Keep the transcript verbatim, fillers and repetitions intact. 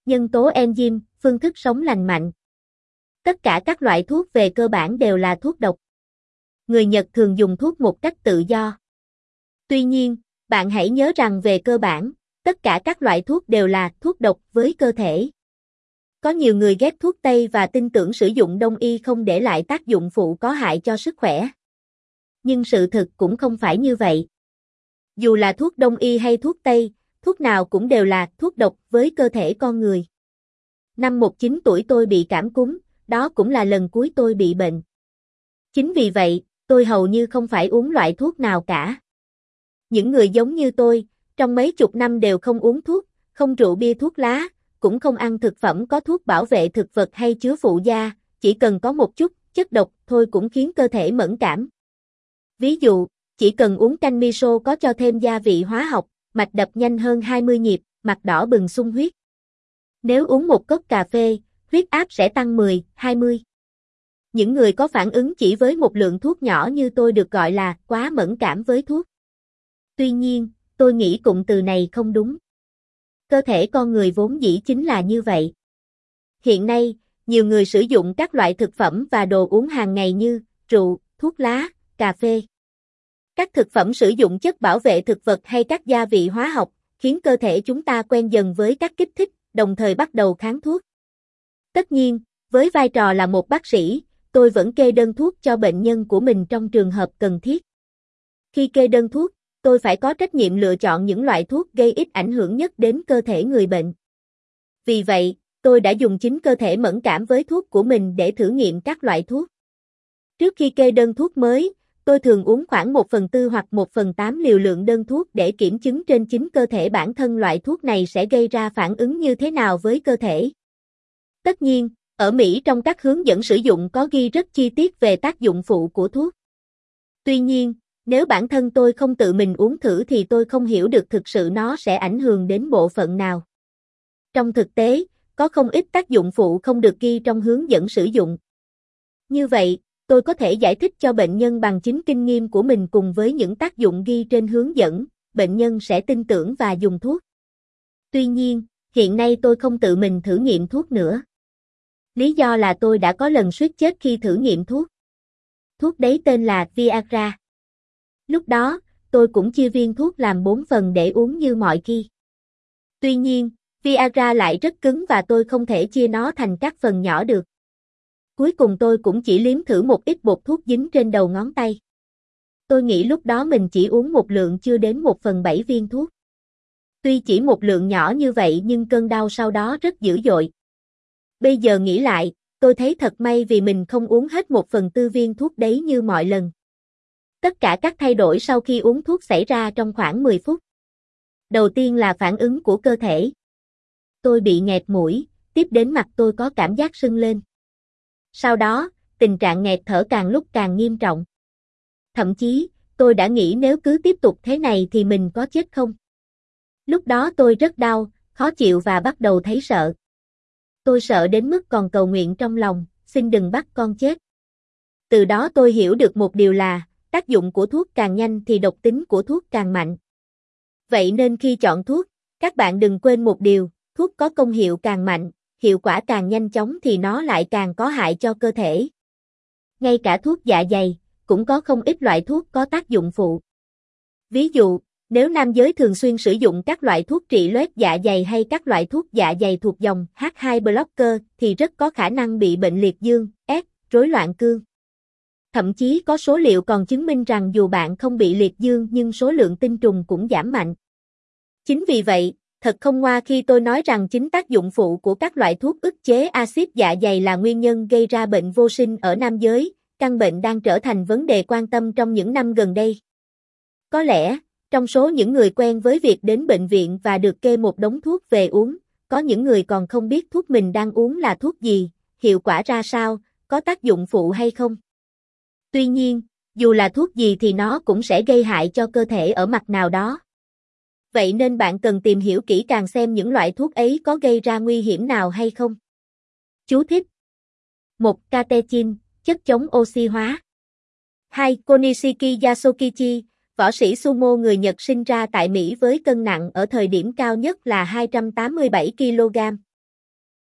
nhân tố enzyme, phương thức sống lành mạnh. Tất cả các loại thuốc về cơ bản đều là thuốc độc. Người Nhật thường dùng thuốc một cách tự do. Tuy nhiên, bạn hãy nhớ rằng về cơ bản, tất cả các loại thuốc đều là thuốc độc với cơ thể. Có nhiều người ghét thuốc Tây và tin tưởng sử dụng Đông y không để lại tác dụng phụ có hại cho sức khỏe. Nhưng sự thực cũng không phải như vậy. Dù là thuốc Đông y hay thuốc Tây, thuốc nào cũng đều là thuốc độc với cơ thể con người. Năm mười chín tuổi tôi bị cảm cúm, đó cũng là lần cuối tôi bị bệnh. Chính vì vậy, tôi hầu như không phải uống loại thuốc nào cả. Những người giống như tôi, trong mấy chục năm đều không uống thuốc, không rượu bia thuốc lá, cũng không ăn thực phẩm có thuốc bảo vệ thực vật hay chứa phụ gia, chỉ cần có một chút chất độc thôi cũng khiến cơ thể mẫn cảm. Ví dụ, chỉ cần uống canh miso có cho thêm gia vị hóa học, mạch đập nhanh hơn hai mươi nhịp, mặt đỏ bừng sung huyết. Nếu uống một cốc cà phê, huyết áp sẽ tăng mười, hai mươi. Những người có phản ứng chỉ với một lượng thuốc nhỏ như tôi được gọi là quá mẫn cảm với thuốc. Tuy nhiên, tôi nghĩ cụm từ này không đúng. Cơ thể con người vốn dĩ chính là như vậy. Hiện nay, nhiều người sử dụng các loại thực phẩm và đồ uống hàng ngày như rượu, thuốc lá, cà phê. Các thực phẩm sử dụng chất bảo vệ thực vật hay các gia vị hóa học, khiến cơ thể chúng ta quen dần với các kích thích, đồng thời bắt đầu kháng thuốc. Tất nhiên, với vai trò là một bác sĩ, tôi vẫn kê đơn thuốc cho bệnh nhân của mình trong trường hợp cần thiết. Khi kê đơn thuốc, tôi phải có trách nhiệm lựa chọn những loại thuốc gây ít ảnh hưởng nhất đến cơ thể người bệnh. Vì vậy, tôi đã dùng chính cơ thể mẫn cảm với thuốc của mình để thử nghiệm các loại thuốc. Trước khi kê đơn thuốc mới, tôi thường uống khoảng một phần tư hoặc một phần tám liều lượng đơn thuốc để kiểm chứng trên chính cơ thể bản thân loại thuốc này sẽ gây ra phản ứng như thế nào với cơ thể. Tất nhiên, ở Mỹ trong các hướng dẫn sử dụng có ghi rất chi tiết về tác dụng phụ của thuốc. Tuy nhiên, nếu bản thân tôi không tự mình uống thử thì tôi không hiểu được thực sự nó sẽ ảnh hưởng đến bộ phận nào. Trong thực tế, có không ít tác dụng phụ không được ghi trong hướng dẫn sử dụng. Như vậy, tôi có thể giải thích cho bệnh nhân bằng chính kinh nghiệm của mình cùng với những tác dụng ghi trên hướng dẫn, bệnh nhân sẽ tin tưởng và dùng thuốc. Tuy nhiên, hiện nay tôi không tự mình thử nghiệm thuốc nữa. Lý do là tôi đã có lần suýt chết khi thử nghiệm thuốc. Thuốc đấy tên là Viagra. Lúc đó, tôi cũng chia viên thuốc làm bốn phần để uống như mọi khi. Tuy nhiên, Viagra lại rất cứng và tôi không thể chia nó thành các phần nhỏ được. Cuối cùng tôi cũng chỉ liếm thử một ít bột thuốc dính trên đầu ngón tay. Tôi nghĩ lúc đó mình chỉ uống một lượng chưa đến một phần bảy viên thuốc. Tuy chỉ một lượng nhỏ như vậy nhưng cơn đau sau đó rất dữ dội. Bây giờ nghĩ lại, tôi thấy thật may vì mình không uống hết một phần tư viên thuốc đấy như mọi lần. Tất cả các thay đổi sau khi uống thuốc xảy ra trong khoảng mười phút. Đầu tiên là phản ứng của cơ thể. Tôi bị nghẹt mũi, tiếp đến mặt tôi có cảm giác sưng lên. Sau đó, tình trạng nghẹt thở càng lúc càng nghiêm trọng. Thậm chí, tôi đã nghĩ nếu cứ tiếp tục thế này thì mình có chết không? Lúc đó tôi rất đau, khó chịu và bắt đầu thấy sợ. Tôi sợ đến mức còn cầu nguyện trong lòng, xin đừng bắt con chết. Từ đó tôi hiểu được một điều là, tác dụng của thuốc càng nhanh thì độc tính của thuốc càng mạnh. Vậy nên khi chọn thuốc, các bạn đừng quên một điều, thuốc có công hiệu càng mạnh, hiệu quả càng nhanh chóng thì nó lại càng có hại cho cơ thể. Ngay cả thuốc dạ dày, cũng có không ít loại thuốc có tác dụng phụ. Ví dụ, nếu nam giới thường xuyên sử dụng các loại thuốc trị loét dạ dày hay các loại thuốc dạ dày thuộc dòng hát hai blocker thì rất có khả năng bị bệnh liệt dương, S, rối loạn cương. Thậm chí có số liệu còn chứng minh rằng dù bạn không bị liệt dương nhưng số lượng tinh trùng cũng giảm mạnh. Chính vì vậy, thật không ngoa khi tôi nói rằng chính tác dụng phụ của các loại thuốc ức chế axit dạ dày là nguyên nhân gây ra bệnh vô sinh ở nam giới, căn bệnh đang trở thành vấn đề quan tâm trong những năm gần đây. Có lẽ, trong số những người quen với việc đến bệnh viện và được kê một đống thuốc về uống, có những người còn không biết thuốc mình đang uống là thuốc gì, hiệu quả ra sao, có tác dụng phụ hay không. Tuy nhiên, dù là thuốc gì thì nó cũng sẽ gây hại cho cơ thể ở mặt nào đó. Vậy nên bạn cần tìm hiểu kỹ càng xem những loại thuốc ấy có gây ra nguy hiểm nào hay không. Chú thích. một. Catechin, chất chống oxy hóa. hai. Konishiki Yasukichi, võ sĩ sumo người Nhật sinh ra tại Mỹ với cân nặng ở thời điểm cao nhất là hai trăm tám mươi bảy ki lô gam.